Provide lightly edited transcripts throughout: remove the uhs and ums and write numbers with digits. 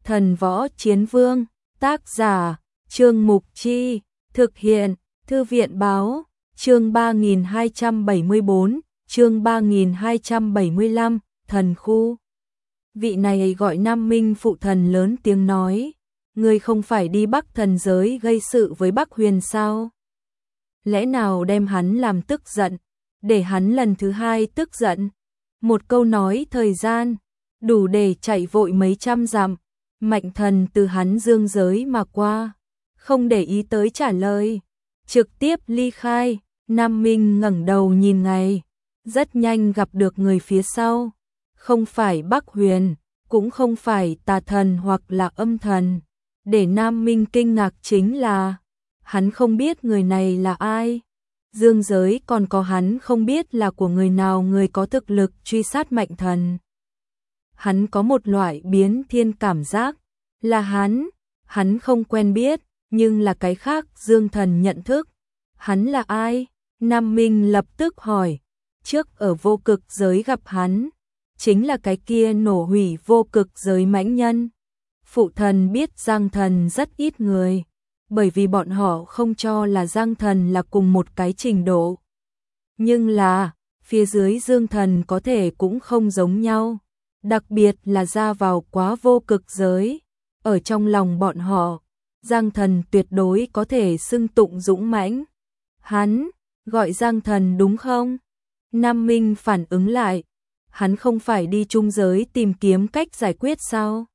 Thần Võ Chiến Vương, tác giả, Trương Mục Chi, thực hiện, Thư viện Báo, chương 3274, chương 3275, Thần Khu. Vị này gọi Nam Minh phụ thần lớn tiếng nói, ngươi không phải đi Bắc thần giới gây sự với Bắc Huyền sao? Lẽ nào đem hắn làm tức giận, để hắn lần thứ hai tức giận? Một câu nói thời gian, đủ để chạy vội mấy trăm dặm. Mạnh Thần từ hắn dương giới mà qua, không để ý tới trả lời, trực tiếp ly khai. Nam Minh ngẩng đầu nhìn ngay, rất nhanh gặp được người phía sau, không phải Bắc Huyền, cũng không phải tà thần hoặc là âm thần. Để Nam Minh kinh ngạc chính là, hắn không biết người này là ai. Dương giới còn có hắn không biết là của người nào người có thực lực truy sát Mạnh Thần. Hắn có một loại biến thiên cảm giác, là hắn không quen biết, nhưng là cái khác Dương Thần nhận thức. Hắn là ai? Nam Minh lập tức hỏi, trước ở vô cực giới gặp hắn, chính là cái kia nổ hủy vô cực giới mãnh nhân. Phụ thần biết Giang Thần rất ít người, bởi vì bọn họ không cho là Giang Thần là cùng một cái trình độ. Nhưng là, phía dưới Dương Thần có thể cũng không giống nhau, đặc biệt là ra vào quá vô cực giới. Ở trong lòng bọn họ, Giang Thần tuyệt đối có thể xưng tụng dũng mãnh. Hắn, gọi Giang Thần đúng không? Nam Minh phản ứng lại, hắn không phải đi trung giới tìm kiếm cách giải quyết sao?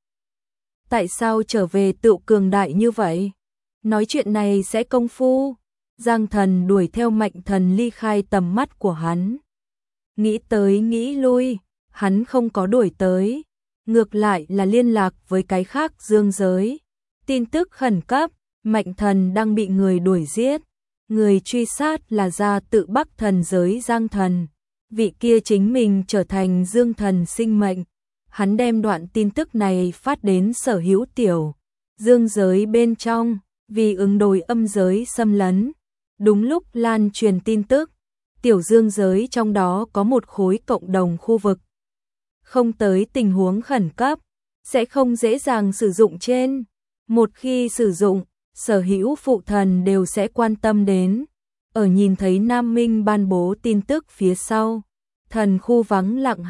Tại sao trở về tự cường đại như vậy? Nói chuyện này sẽ công phu. Giang Thần đuổi theo Mạnh Thần ly khai tầm mắt của hắn. Nghĩ tới nghĩ lui, hắn không có đuổi tới, ngược lại là liên lạc với cái khác dương giới. Tin tức khẩn cấp, Mạnh Thần đang bị người đuổi giết. Người truy sát là ra tự Bắc thần giới Giang Thần. Vị kia chính mình trở thành Dương Thần sinh mệnh. Hắn đem đoạn tin tức này phát đến sở hữu tiểu dương giới bên trong, vì ứng đối âm giới xâm lấn. Đúng lúc lan truyền tin tức, tiểu dương giới trong đó có một khối cộng đồng khu vực. Không tới tình huống khẩn cấp, sẽ không dễ dàng sử dụng trên. Một khi sử dụng, sở hữu phụ thần đều sẽ quan tâm đến. Ở nhìn thấy Nam Minh ban bố tin tức phía sau, thần khu vắng lặng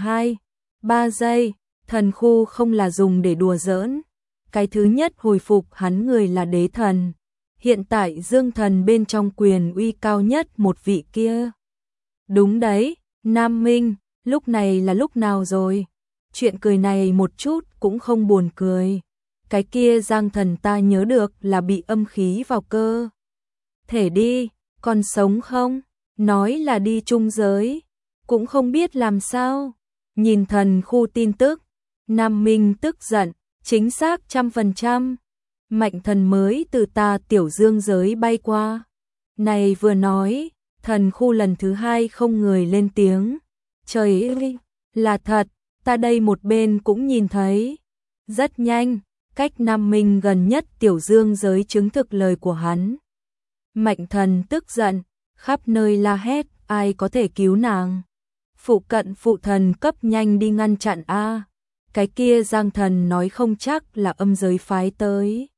2-3 giây. Thần khu không là dùng để đùa giỡn. Cái thứ nhất hồi phục hắn người là đế thần. Hiện tại Dương Thần bên trong quyền uy cao nhất một vị kia. Đúng đấy, Nam Minh, lúc này là lúc nào rồi? Chuyện cười này một chút cũng không buồn cười. Cái kia Giang Thần ta nhớ được là bị âm khí vào cơ thể đi, còn sống không? Nói là đi trung giới, cũng không biết làm sao. Nhìn thần khu tin tức, Nam Minh tức giận, chính xác 100%. Mạnh Thần mới từ ta tiểu dương giới bay qua. Này vừa nói, thần khu lần thứ hai không người lên tiếng. Trời ơi, là thật, ta đây một bên cũng nhìn thấy. Rất nhanh, cách Nam Minh gần nhất tiểu dương giới chứng thực lời của hắn. Mạnh Thần tức giận, khắp nơi la hét, ai có thể cứu nàng? Phụ cận phụ thần cấp nhanh đi ngăn chặn a. Cái kia Giang Thần nói không chắc là âm giới phái tới.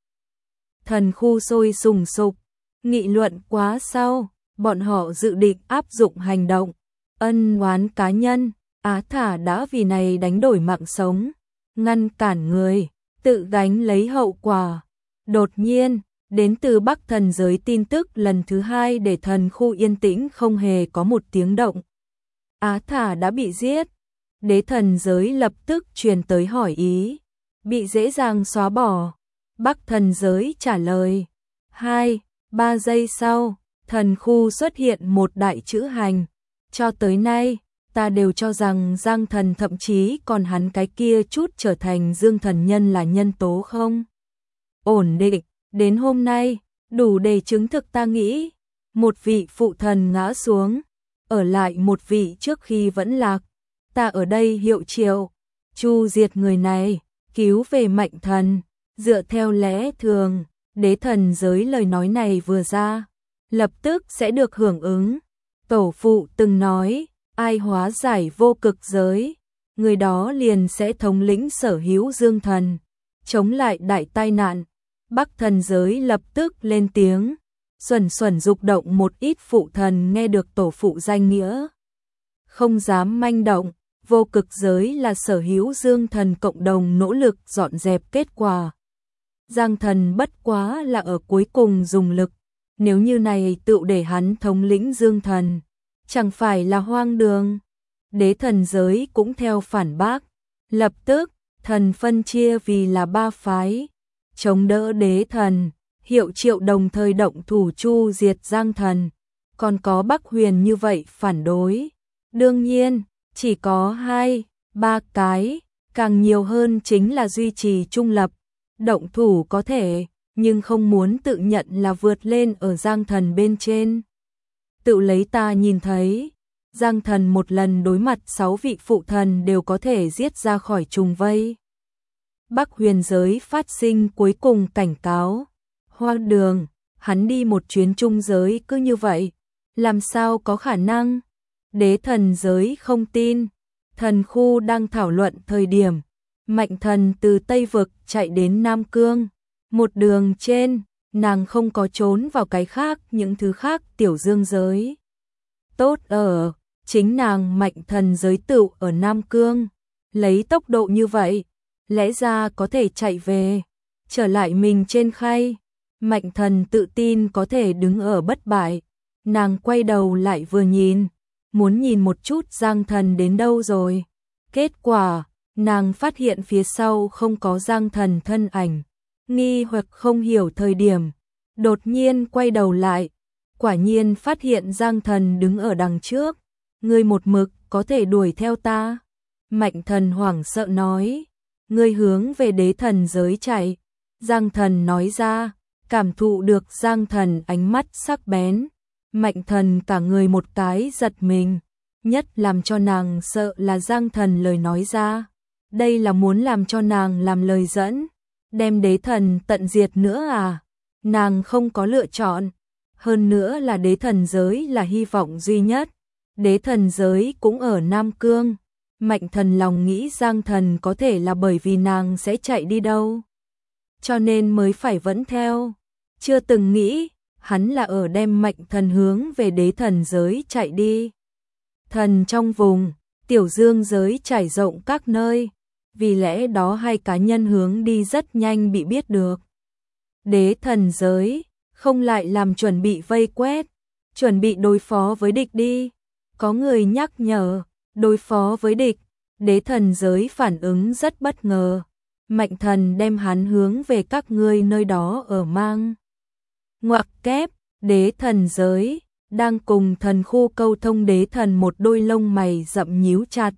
Thần khu sôi sùng sục, nghị luận quá sau, bọn họ dự định áp dụng hành động. Ân oán cá nhân, Á Thả đã vì này đánh đổi mạng sống, ngăn cản người, tự gánh lấy hậu quả. Đột nhiên, đến từ Bắc thần giới tin tức lần thứ hai để thần khu yên tĩnh không hề có một tiếng động. Á Thả đã bị giết. Đế thần giới lập tức truyền tới hỏi ý, bị dễ dàng xóa bỏ. Bắc thần giới trả lời. 2-3 giây sau, thần khu xuất hiện một đại chữ hành. Cho tới nay, ta đều cho rằng Giang Thần thậm chí còn hắn cái kia chút trở thành Dương Thần nhân là nhân tố không ổn định. Đến hôm nay, đủ để chứng thực ta nghĩ. Một vị phụ thần ngã xuống, ở lại một vị trước khi vẫn lạc. Ta ở đây hiệu triệu, chu diệt người này, cứu về Mạnh Thần. Dựa theo lẽ thường, đế thần giới lời nói này vừa ra, lập tức sẽ được hưởng ứng. Tổ phụ từng nói, ai hóa giải vô cực giới, người đó liền sẽ thống lĩnh sở hữu Dương Thần. chống lại đại tai nạn. Bắc thần giới lập tức lên tiếng, xuẩn dục động một ít phụ thần nghe được tổ phụ danh nghĩa. Không dám manh động, vô cực giới là sở hữu dương thần cộng đồng nỗ lực dọn dẹp kết quả. Giang thần bất quá là ở cuối cùng dùng lực, nếu như này tự để hắn thống lĩnh dương thần, chẳng phải là hoang đường. Đế thần giới cũng theo phản bác, lập tức thần phân chia vì là 3 phái, chống đỡ đế thần, Hiệu Triệu đồng thời động thủ chu diệt Giang thần, còn có Bắc Huyền như vậy phản đối. Đương nhiên, chỉ có 2-3 cái, càng nhiều hơn chính là duy trì trung lập, động thủ có thể, nhưng không muốn tự nhận là vượt lên ở Giang thần bên trên. Tự lấy ta nhìn thấy, Giang thần một lần đối mặt 6 vị phụ thần đều có thể giết ra khỏi trùng vây. Bắc Huyền giới phát sinh cuối cùng cảnh cáo, hoang đường, hắn đi một chuyến trung giới cứ như vậy, làm sao có khả năng? Đế thần giới không tin. Thần khu đang thảo luận thời điểm, Mạnh thần từ Tây Vực chạy đến Nam Cương, một đường trên, nàng không có trốn vào cái khác, những thứ khác tiểu dương giới. Tốt ở, chính nàng Mạnh thần giới tựu ở Nam Cương, lấy tốc độ như vậy, lẽ ra có thể chạy về, trở lại mình trên khay. Mạnh thần tự tin có thể đứng ở bất bại, nàng quay đầu lại vừa nhìn, muốn nhìn một chút Giang thần đến đâu rồi. Kết quả, nàng phát hiện phía sau không có Giang thần thân ảnh, nghi hoặc không hiểu thời điểm, đột nhiên quay đầu lại, quả nhiên phát hiện Giang thần đứng ở đằng trước. Ngươi một mực có thể đuổi theo ta? Mạnh thần hoảng sợ nói, ngươi hướng về đế thần giới chạy. Giang thần nói ra, cảm thụ được Giang thần ánh mắt sắc bén. Mạnh thần cả người một cái giật mình, nhất làm cho nàng sợ là Giang thần lời nói ra. Đây là muốn làm cho nàng làm lời dẫn, đem đế thần tận diệt nữa à? Nàng không có lựa chọn, hơn nữa là đế thần giới là hy vọng duy nhất. Đế thần giới cũng ở Nam Cương. Mạnh thần lòng nghĩ Giang thần có thể là bởi vì nàng sẽ chạy đi đâu, cho nên mới phải vẫn theo. Chưa từng nghĩ, hắn là ở đem Mạnh thần hướng về đế thần giới chạy đi. Thần trong vùng, tiểu dương giới trải rộng các nơi, vì lẽ đó 2 cá nhân hướng đi rất nhanh bị biết được. Đế thần giới, không lại làm chuẩn bị vây quét, chuẩn bị đối phó với địch đi. Có người nhắc nhở, đối phó với địch, đế thần giới phản ứng rất bất ngờ. Mạnh thần đem hắn hướng về các ngươi nơi đó ở mang. Ngoặc kép, đế thần giới, đang cùng thần khu câu thông đế thần một đôi lông mày rậm nhíu chặt.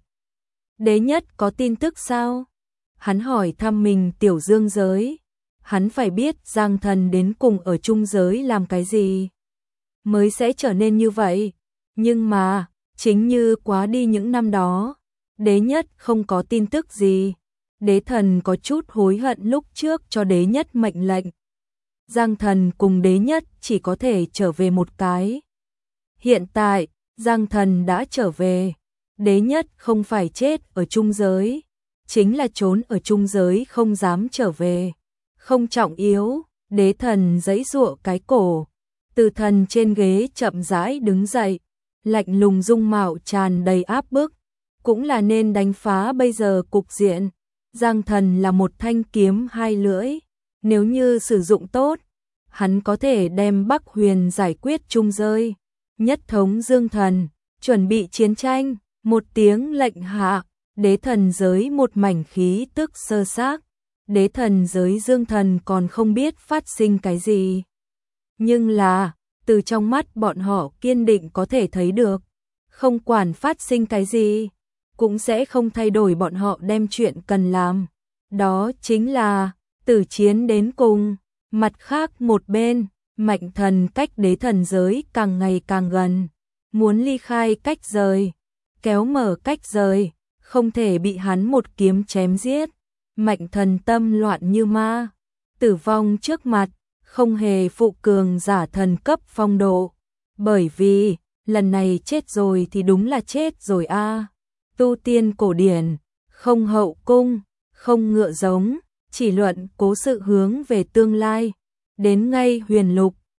Đế nhất có tin tức sao? Hắn hỏi thăm mình tiểu dương giới. Hắn phải biết Giang thần đến cùng ở trung giới làm cái gì, mới sẽ trở nên như vậy. Nhưng mà, chính như quá đi những năm đó, đế nhất không có tin tức gì. Đế thần có chút hối hận lúc trước cho đế nhất mệnh lệnh. Giang thần cùng đế nhất chỉ có thể trở về một cái. Hiện tại, Giang thần đã trở về. Đế nhất không phải chết ở trung giới, chính là trốn ở trung giới không dám trở về. Không trọng yếu, đế thần giãy giụa cái cổ. Từ thần trên ghế chậm rãi đứng dậy, lạnh lùng dung mạo tràn đầy áp bức, cũng là nên đánh phá bây giờ cục diện. Giang thần là một thanh kiếm 2 lưỡi, nếu như sử dụng tốt, hắn có thể đem Bắc Huyền giải quyết trung giới. Nhất thống dương thần, chuẩn bị chiến tranh. Một tiếng lệnh hạ, đế thần giới một mảnh khí tức sơ xác. Đế thần giới dương thần còn không biết phát sinh cái gì, nhưng là từ trong mắt bọn họ kiên định có thể thấy được, không quản phát sinh cái gì, cũng sẽ không thay đổi bọn họ đem chuyện cần làm. Đó chính là tử chiến đến cùng. Mặt khác một bên, Mạnh thần cách đế thần giới càng ngày càng gần, muốn ly khai cách rời, kéo mở cách rời, không thể bị hắn một kiếm chém giết. Mạnh thần tâm loạn như ma, tử vong trước mặt, không hề phụ cường giả thần cấp phong độ, bởi vì lần này chết rồi thì đúng là chết rồi a. Tu tiên cổ điển, không hậu cung, không ngựa giống, chỉ luận cố sự hướng về tương lai. Đến ngay huyền lục,